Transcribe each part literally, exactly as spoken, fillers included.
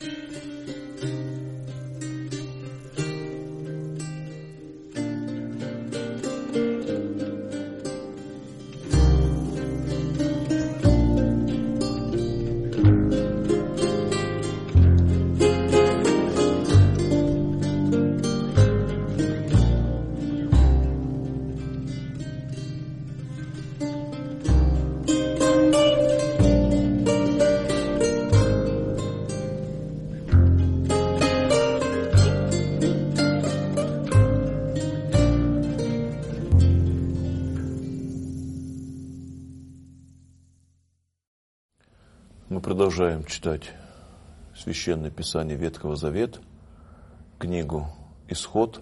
Мы продолжаем читать Священное Писание Ветхого Завета, книгу «Исход».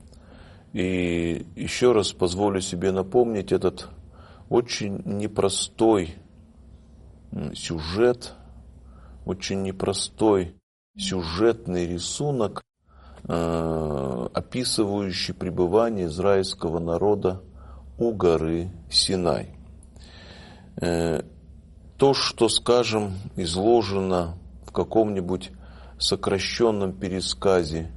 И еще раз позволю себе напомнить этот очень непростой сюжет, очень непростой сюжетный рисунок, описывающий пребывание израильского народа у горы Синай. То, что, скажем, изложено в каком-нибудь сокращенном пересказе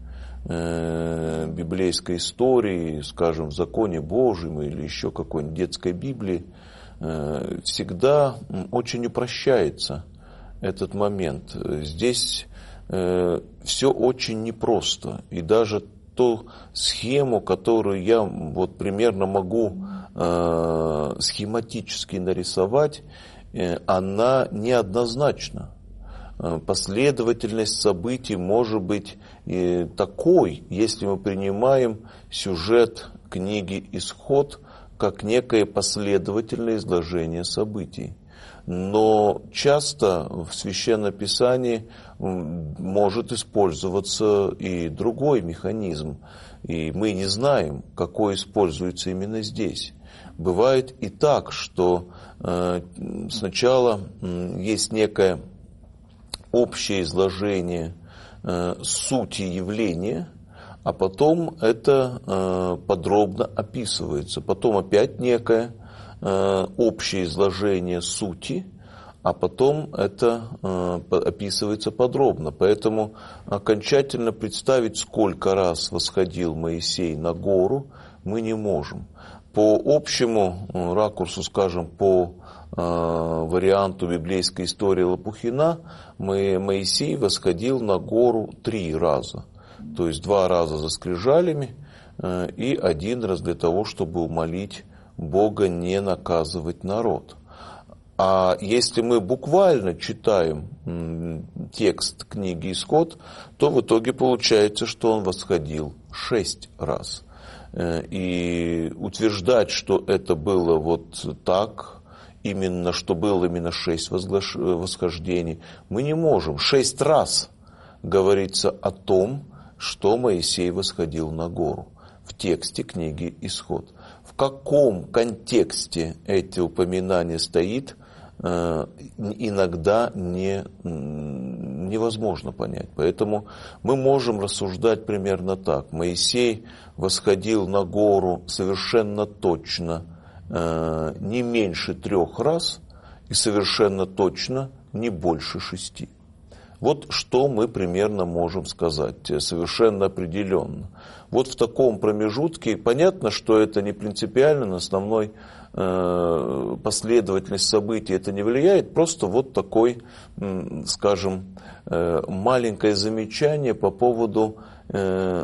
э, библейской истории, скажем, в Законе Божьем или еще какой-нибудь детской Библии, э, всегда очень упрощается этот момент. Здесь э, все очень непросто. И даже ту схему, которую я вот примерно могу э, схематически нарисовать, она неоднозначна. Последовательность событий может быть такой, если мы принимаем сюжет книги «Исход» как некое последовательное изложение событий. Но часто в Священном Писании может использоваться и другой механизм, и мы не знаем, какой используется именно здесь. Бывает и так, что э, сначала э, есть некое общее изложение э, сути явления, а потом это э, подробно описывается. Потом опять некое э, общее изложение сути, а потом это э, описывается подробно. Поэтому окончательно представить, сколько раз восходил Моисей на гору, мы не можем. По общему ракурсу, скажем, по э, варианту библейской истории Лопухина, мы, Моисей восходил на гору три раза. То есть два раза за скрижалями э, и один раз для того, чтобы умолить Бога не наказывать народ. А если мы буквально читаем м, текст книги «Исход», то в итоге получается, что он восходил шесть раз. И утверждать, что это было вот так, именно, что было именно шесть возглаш... восхождений, мы не можем. Шесть раз говорится о том, что Моисей восходил на гору в тексте книги «Исход». В каком контексте эти упоминания стоит, иногда не, невозможно понять. Поэтому мы можем рассуждать примерно так. Моисей восходил на гору совершенно точно не меньше трех раз и совершенно точно не больше шести. Вот что мы примерно можем сказать, совершенно определенно. Вот в таком промежутке, понятно, что это не принципиально, на основной э, последовательность событий это не влияет, просто вот такой, э, скажем, э, маленькое замечание по поводу, э,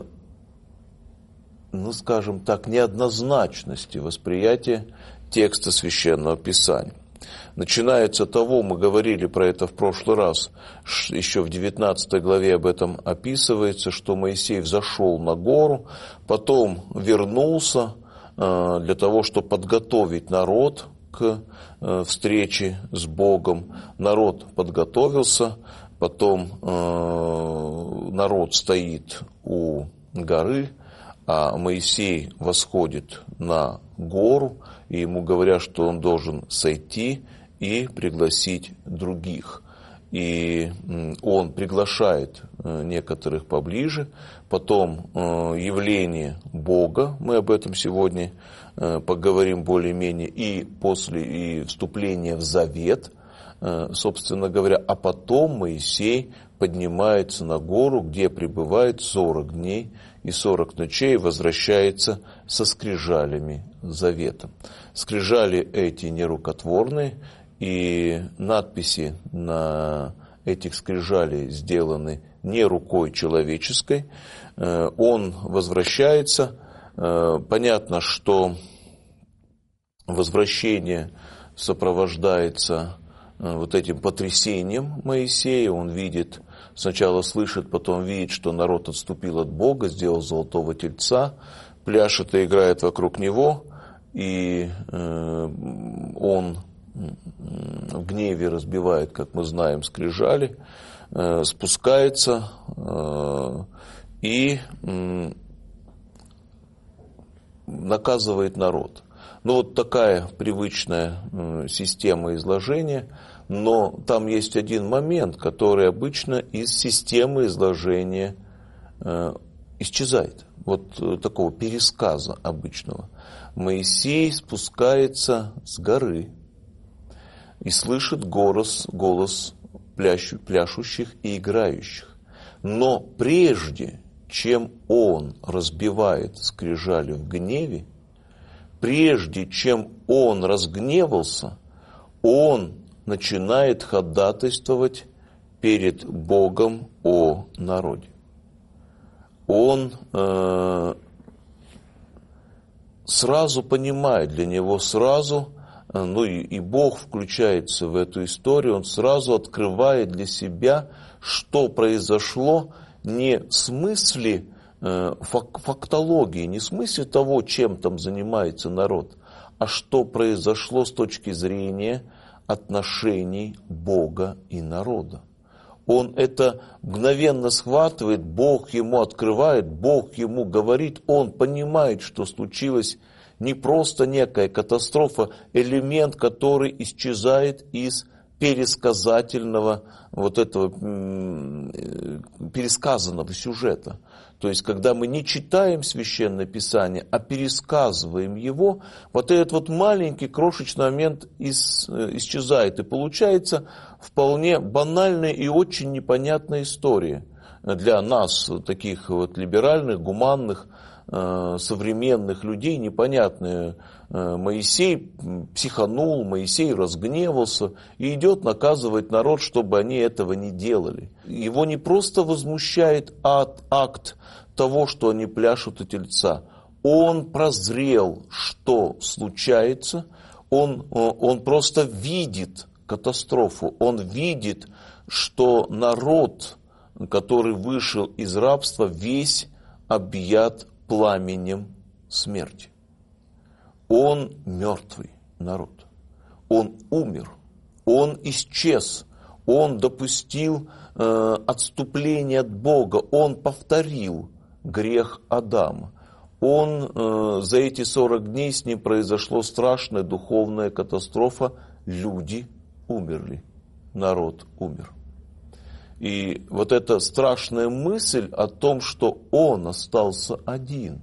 ну, скажем так, неоднозначности восприятия текста Священного Писания. Начинается того, мы говорили про это в прошлый раз, еще в девятнадцатой главе об этом описывается, что Моисей взошел на гору, потом вернулся для того, чтобы подготовить народ к встрече с Богом. Народ подготовился, потом народ стоит у горы, а Моисей восходит на гору, и ему говорят, что он должен сойти и пригласить других. И он приглашает некоторых поближе, потом явление Бога, мы об этом сегодня поговорим более-менее, и после и вступления в завет, собственно говоря, а потом Моисей поднимается на гору, где пребывает сорок дней и сорок ночей, и возвращается со скрижалями завета. Скрижали эти нерукотворные, и надписи на этих скрижалей сделаны не рукой человеческой. Он возвращается. Понятно, что возвращение сопровождается вот этим потрясением Моисея. Он видит, сначала слышит, потом видит, что народ отступил от Бога, сделал золотого тельца, пляшет и играет вокруг него, и он в гневе разбивает, как мы знаем, скрижали, спускается и наказывает народ. Ну, вот такая привычная система изложения, но там есть один момент, который обычно из системы изложения исчезает. Вот такого пересказа обычного. Моисей спускается с горы и слышит голос, голос плящу, пляшущих и играющих. Но прежде, чем он разбивает скрижали в гневе, прежде чем он разгневался, он начинает ходатайствовать перед Богом о народе. Он э, сразу понимает, для него сразу, ну и, и Бог включается в эту историю, он сразу открывает для себя, что произошло не в смысле э, фак, фактологии, не в смысле того, чем там занимается народ, а что произошло с точки зрения отношений Бога и народа. Он это мгновенно схватывает, Бог ему открывает, Бог ему говорит, он понимает, что случилось не просто некая катастрофа, элемент, который исчезает из пересказательного, вот этого пересказанного сюжета. То есть, когда мы не читаем Священное Писание, а пересказываем его, вот этот вот маленький крошечный момент ис, исчезает. И получается вполне банальная и очень непонятная история для нас, таких вот либеральных, гуманных, современных людей, непонятная. Моисей психанул, Моисей разгневался и идет наказывать народ, чтобы они этого не делали. Его не просто возмущает акт того, что они пляшут у тельца. Он прозрел, что случается, он, он просто видит катастрофу, он видит, что народ, который вышел из рабства, весь объят пламенем смерти. Он мертвый народ. Он умер. Он исчез. Он допустил э, отступление от Бога. Он повторил грех Адама. Он, э, за эти сорок дней с ним произошла страшная духовная катастрофа. Люди умерли. Народ умер. И вот эта страшная мысль о том, что он остался один.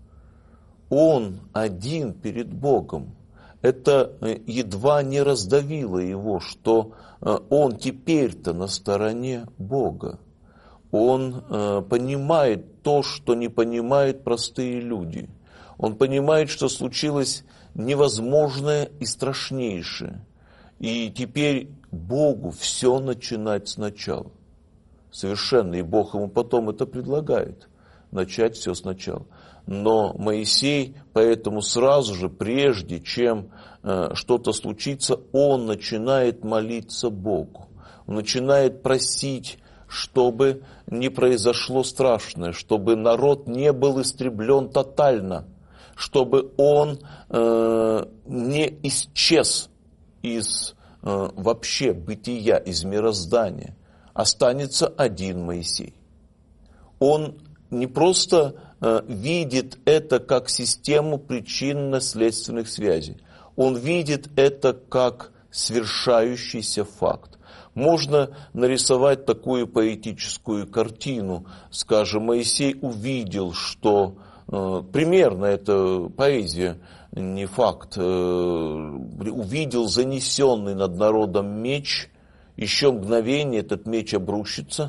Он один перед Богом. Это едва не раздавило его, что он теперь-то на стороне Бога. Он понимает то, что не понимают простые люди. Он понимает, что случилось невозможное и страшнейшее. И теперь Богу все начинать сначала. Совершенно. И Бог ему потом это предлагает. Начать все сначала. Но Моисей, поэтому сразу же, прежде чем э, что-то случится, он начинает молиться Богу. Он начинает просить, чтобы не произошло страшное, чтобы народ не был истреблен тотально, чтобы он э, не исчез из э, вообще бытия, из мироздания. Останется один Моисей. Он не просто э, видит это как систему причинно-следственных связей. Он видит это как свершающийся факт. Можно нарисовать такую поэтическую картину. Скажем, Моисей увидел, что э, примерно это поэзия, не факт, э, увидел занесенный над народом меч, еще мгновение этот меч обрушится,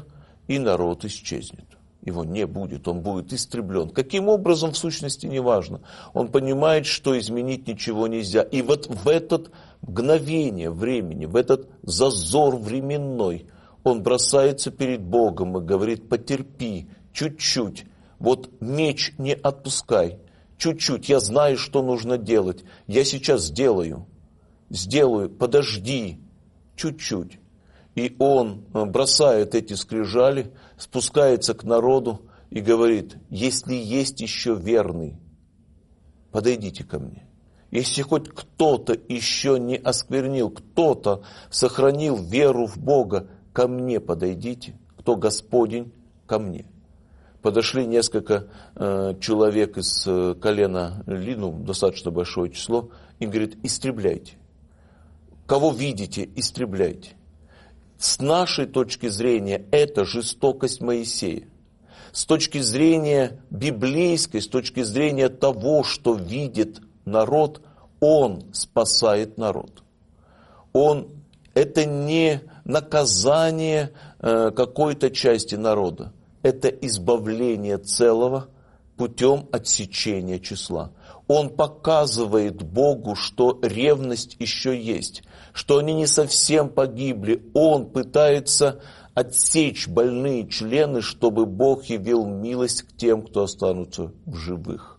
и народ исчезнет. Его не будет, он будет истреблен. Каким образом, в сущности, не важно. Он понимает, что изменить ничего нельзя. И вот в это мгновение времени, в этот зазор временной, он бросается перед Богом и говорит: потерпи чуть-чуть, вот меч не отпускай, чуть-чуть, я знаю, что нужно делать, я сейчас сделаю, сделаю, подожди, чуть-чуть. И он бросает эти скрижали, спускается к народу и говорит: если есть еще верный, подойдите ко мне. Если хоть кто-то еще не осквернил, кто-то сохранил веру в Бога, ко мне подойдите, кто Господень, ко мне. Подошли несколько э, человек из э, колена Ли, ну, достаточно большое число, и говорит: истребляйте. Кого видите, истребляйте. С нашей точки зрения это жестокость Моисея. С точки зрения библейской, с точки зрения того, что видит народ, он спасает народ. Он, это не наказание э, какой-то части народа, это избавление целого путем отсечения числа. Он показывает Богу, что ревность еще есть, что они не совсем погибли. Он пытается отсечь больные члены, чтобы Бог явил милость к тем, кто останутся в живых.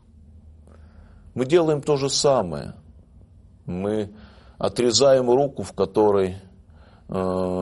Мы делаем то же самое. Мы отрезаем руку, в которой, э,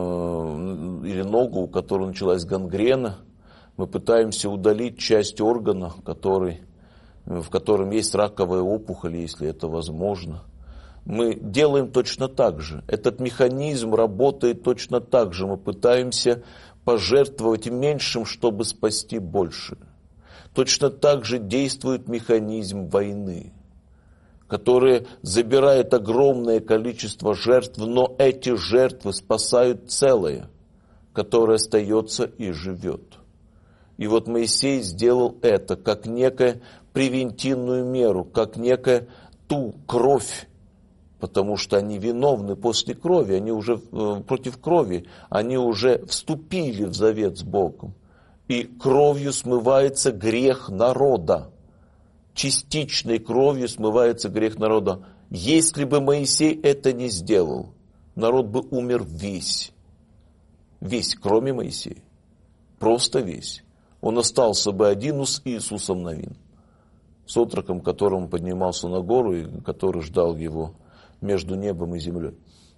или ногу, у которой началась гангрена. Мы пытаемся удалить часть органа, который, в котором есть раковая опухоль, если это возможно. Мы делаем точно так же. Этот механизм работает точно так же. Мы пытаемся пожертвовать меньшим, чтобы спасти больше. Точно так же действует механизм войны, который забирает огромное количество жертв, но эти жертвы спасают целое, которое остается и живет. И вот Моисей сделал это как некую превентивную меру, как некую ту кровь, потому что они виновны после крови, они уже э, против крови, они уже вступили в завет с Богом. И кровью смывается грех народа. Частичной кровью смывается грех народа. Если бы Моисей это не сделал, народ бы умер весь. Весь, кроме Моисея. Просто весь. Он остался бы один с Иисусом Навин, с отроком, которому поднимался на гору и который ждал его между небом и землей.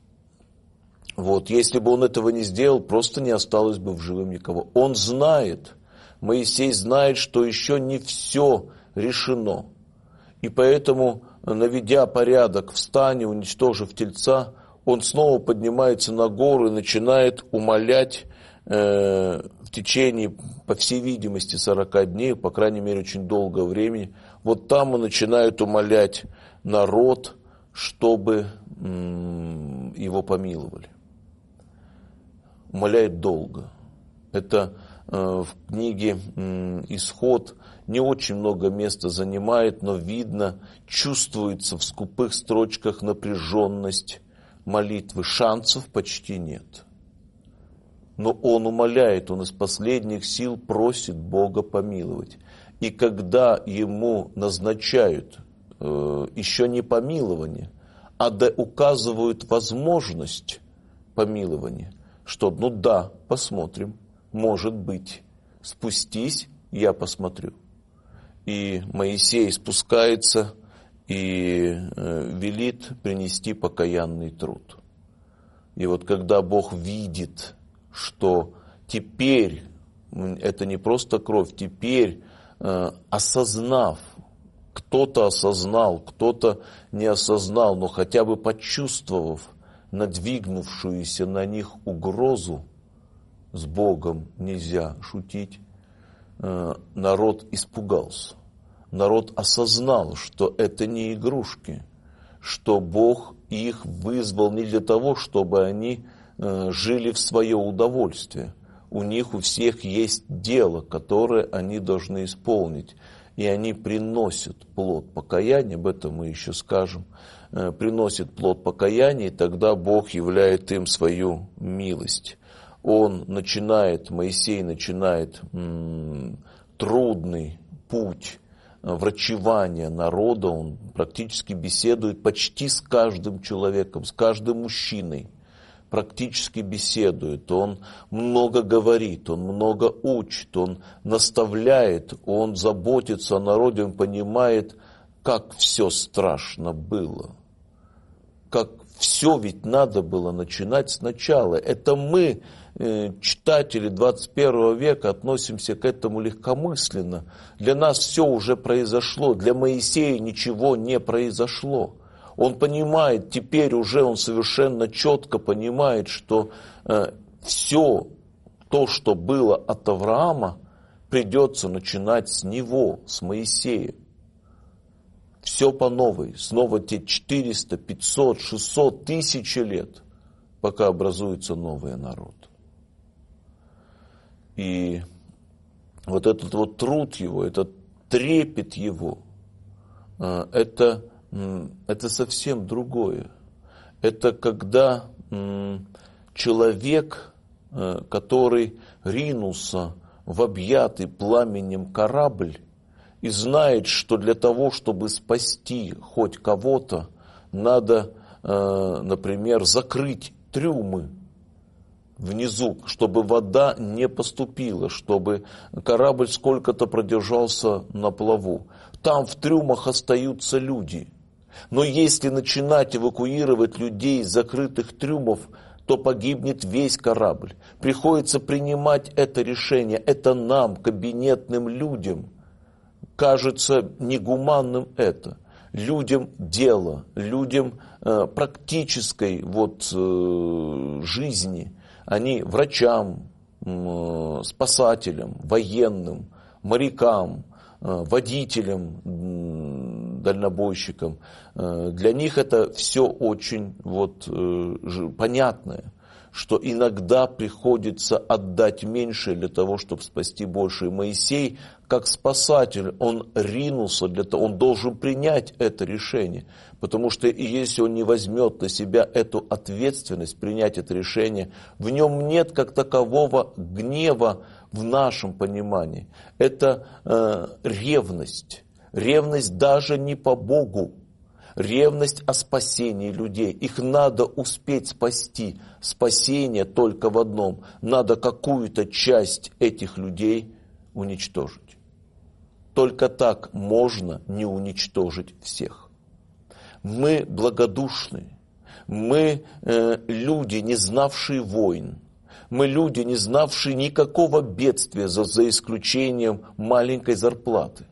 Вот, если бы он этого не сделал, просто не осталось бы в живым никого. Он знает, Моисей знает, что еще не все решено. И поэтому, наведя порядок в стане, уничтожив тельца, он снова поднимается на гору и начинает умолять э, в течение, по всей видимости, сорока дней, по крайней мере, очень долгого времени. Вот там он начинает умолять народ, чтобы м, его помиловали. Умоляет долго. Это э, в книге э, «Исход» не очень много места занимает, но видно, чувствуется в скупых строчках напряженность молитвы. Шансов почти нет. Но он умоляет, он из последних сил просит Бога помиловать. И когда ему назначают э, еще не помилование, а да указывают возможность помилования, что, ну да, посмотрим, может быть, спустись, я посмотрю. И Моисей спускается и э, велит принести покаянный труд. И вот когда Бог видит, что теперь, это не просто кровь, теперь э, осознав, кто-то осознал, кто-то не осознал, но хотя бы почувствовав надвигнувшуюся на них угрозу, с Богом нельзя шутить, э, народ испугался. Народ осознал, что это не игрушки, что Бог их вызвал не для того, чтобы они э, жили в свое удовольствие. У них у всех есть дело, которое они должны исполнить. И они приносят плод покаяния, об этом мы еще скажем, э, приносят плод покаяния, и тогда Бог являет им свою милость. он начинает, Моисей начинает м, трудный путь врачевания народа, он практически беседует почти с каждым человеком, с каждым мужчиной, практически беседует, он много говорит, он много учит, он наставляет, он заботится о народе, он понимает, как все страшно было, как все ведь надо было начинать сначала. Это мы, читатели двадцать первого века, относимся к этому легкомысленно. Для нас все уже произошло, для Моисея ничего не произошло. Он понимает, теперь уже он совершенно четко понимает, что э, все то, что было от Авраама, придется начинать с него, с Моисея. Все по новой, снова те четыреста, пятьсот, шестьсот, тысячи лет, пока образуется новый народ. И вот этот вот труд его, этот трепет его, э, это... Это совсем другое. Это когда человек, который ринулся в объятый пламенем корабль и знает, что для того, чтобы спасти хоть кого-то, надо, например, закрыть трюмы внизу, чтобы вода не поступила, чтобы корабль сколько-то продержался на плаву. Там в трюмах остаются люди. Но если начинать эвакуировать людей из закрытых трюмов, то погибнет весь корабль. Приходится принимать это решение. Это нам, кабинетным людям, кажется негуманным это. Людям дело, людям э, практической вот, э, жизни, они врачам, э, спасателям, военным, морякам, водителям, дальнобойщикам. Для них это все очень вот, понятное, что иногда приходится отдать меньше для того, чтобы спасти больше. И Моисей, как спасатель, он ринулся для того, он должен принять это решение. Потому что если он не возьмет на себя эту ответственность, принять это решение, в нем нет как такового гнева в нашем понимании. Это э, ревность. Ревность даже не по Богу. Ревность о спасении людей. Их надо успеть спасти. Спасение только в одном. Надо какую-то часть этих людей уничтожить. Только так можно не уничтожить всех. Мы благодушны. Мы э, люди, не знавшие войн. Мы люди, не знавшие никакого бедствия, за, за исключением маленькой зарплаты.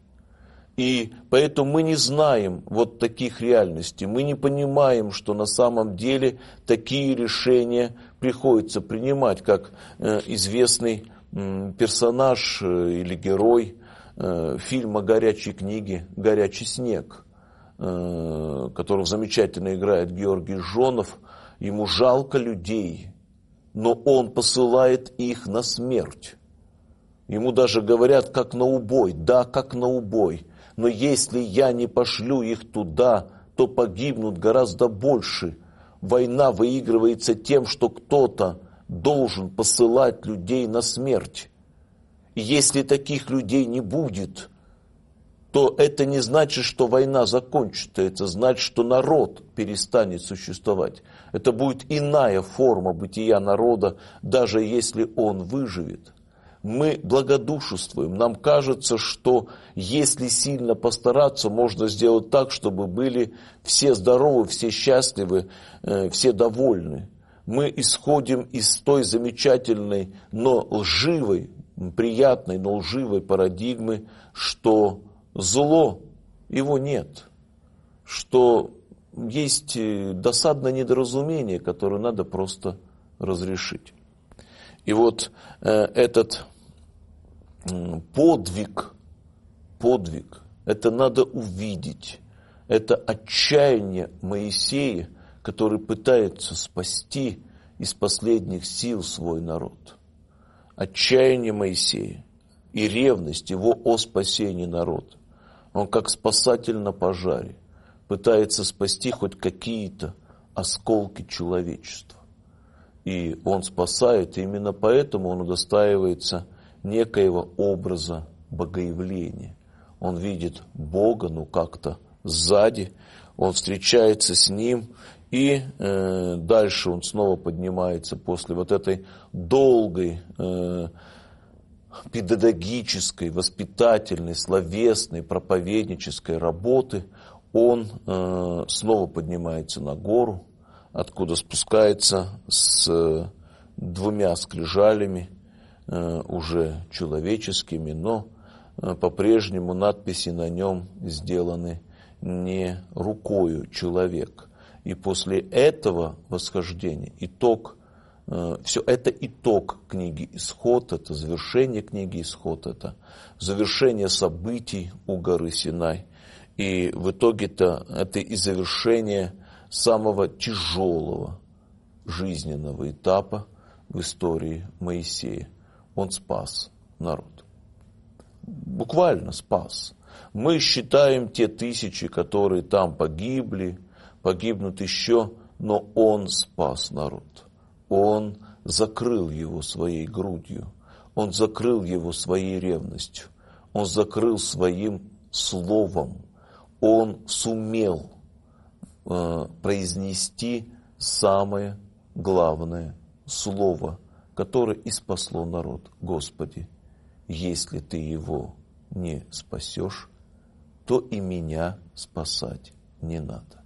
И поэтому мы не знаем вот таких реальностей. Мы не понимаем, что на самом деле такие решения приходится принимать, как э, известный э, персонаж э, или герой э, фильма «Горячей книги» «Горячий снег», э, которого замечательно играет Георгий Жонов. Ему жалко людей, но он посылает их на смерть. Ему даже говорят, как на убой. Да, как на убой. Но если я не пошлю их туда, то погибнут гораздо больше. Война выигрывается тем, что кто-то должен посылать людей на смерть. И если таких людей не будет, то это не значит, что война закончится. Это значит, что народ перестанет существовать. Это будет иная форма бытия народа, даже если он выживет. Мы благодушествуем. Нам кажется, что если сильно постараться, можно сделать так, чтобы были все здоровы, все счастливы, все довольны. Мы исходим из той замечательной, но лживой, приятной, но лживой парадигмы, что зло, его нет, что есть досадное недоразумение, которое надо просто разрешить. И вот э, этот э, подвиг, подвиг, это надо увидеть. Это отчаяние Моисея, который пытается спасти из последних сил свой народ. Отчаяние Моисея и ревность его о спасении народа. Он как спасатель на пожаре пытается спасти хоть какие-то осколки человечества. и Он спасает, и именно поэтому Он удостаивается некоего образа богоявления. Он видит Бога, ну как-то сзади, он встречается с Ним, и э, дальше он снова поднимается после вот этой долгой э, педагогической, воспитательной, словесной, проповеднической работы. Он э, снова поднимается на гору, откуда спускается с э, двумя скрижалями, э, уже человеческими, но э, по-прежнему надписи на нем сделаны не рукою человека. И после этого восхождения, итог, э, все это итог книги «Исход», это завершение книги «Исход», это завершение событий у горы Синай. И в итоге-то это и завершение самого тяжелого жизненного этапа в истории Моисея. Он спас народ. Буквально спас. Мы считаем те тысячи, которые там погибли, погибнут еще, но он спас народ. Он закрыл его своей грудью. Он закрыл его своей ревностью. Он закрыл своим словом. Он сумел э, произнести самое главное слово, которое и спасло народ. Господи, если ты его не спасешь, то и меня спасать не надо.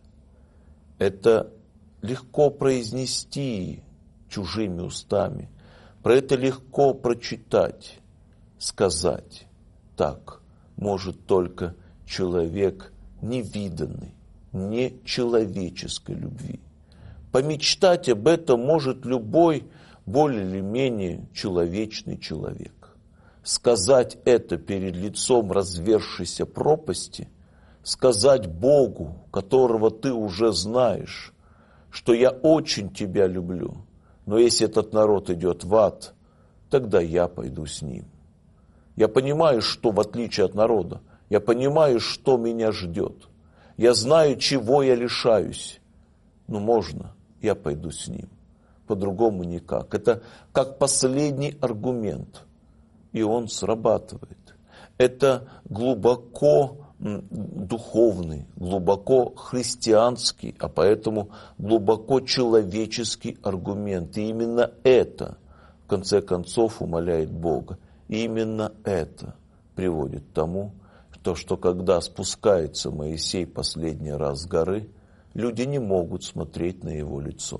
Это легко произнести чужими устами, про это легко прочитать, сказать. Так может только человек невиданный, нечеловеческой любви. Помечтать об этом может любой более или менее человечный человек. Сказать это перед лицом развершейся пропасти, сказать Богу, которого ты уже знаешь, что я очень тебя люблю, но если этот народ идет в ад, тогда я пойду с ним. Я понимаю, что в отличие от народа, я понимаю, что меня ждет. Я знаю, чего я лишаюсь. Но можно, я пойду с ним. По-другому никак. Это как последний аргумент. И он срабатывает. Это глубоко духовный, глубоко христианский, а поэтому глубоко человеческий аргумент. И именно это, в конце концов, умаляет Бога. И именно это приводит к тому, что, что когда спускается Моисей последний раз с горы, люди не могут смотреть на его лицо.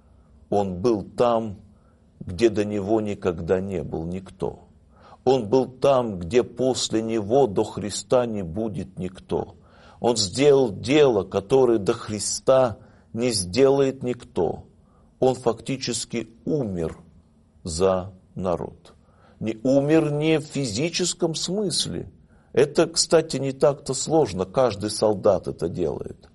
Он был там, где до него никогда не был никто. Он был там, где после него до Христа не будет никто. Он сделал дело, которое до Христа не сделает никто. Он фактически умер за народ. Не умер не в физическом смысле. Это, кстати, не так-то сложно. Каждый солдат это делает.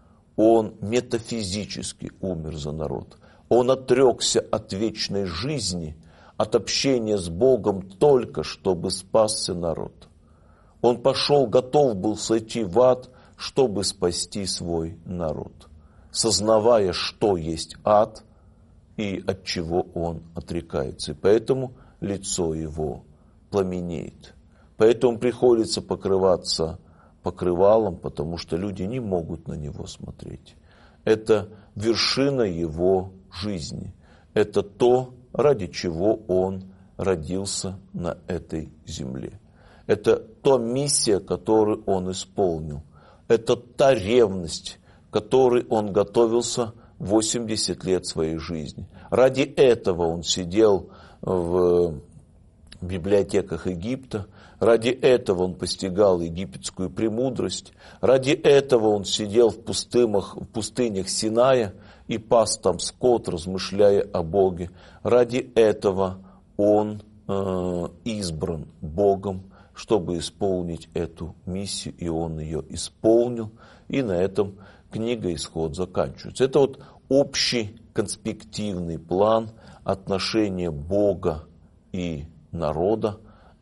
Он метафизически умер за народ. Он отрекся от вечной жизни, от общения с Богом только, чтобы спасся народ. Он пошел, готов был сойти в ад, чтобы спасти свой народ, сознавая, что есть ад и от чего он отрекается. И поэтому лицо его пламенеет. Поэтому приходится покрываться покрывалом, потому что люди не могут на него смотреть. Это вершина его жизни. Это то, ради чего он родился на этой земле. Это та миссия, которую он исполнил. Это та ревность, к которой он готовился восемьдесят лет своей жизни. Ради этого он сидел в библиотеках Египта. Ради этого он постигал египетскую премудрость. Ради этого он сидел в пустынях, в пустынях Синая и пас там скот, размышляя о Боге. Ради этого он э, избран Богом, чтобы исполнить эту миссию, и он ее исполнил. И на этом книга «Исход» заканчивается. Это вот общий конспективный план отношения Бога и народа,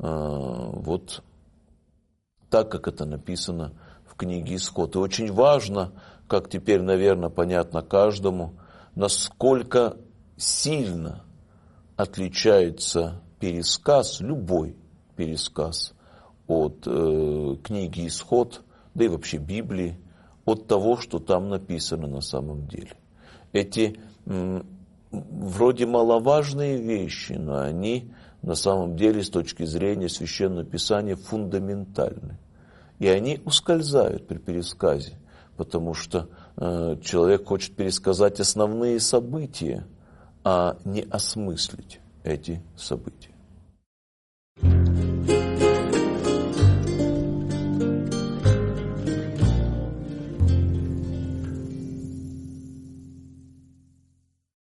вот так, как это написано в книге «Исход». И очень важно, как теперь, наверное, понятно каждому, насколько сильно отличается пересказ, любой пересказ от э, книги «Исход», да и вообще Библии, от того, что там написано на самом деле. Эти м, вроде маловажные вещи, но они на самом деле с точки зрения Священного Писания фундаментальны. И они ускользают при пересказе, потому что э, человек хочет пересказать основные события, а не осмыслить эти события.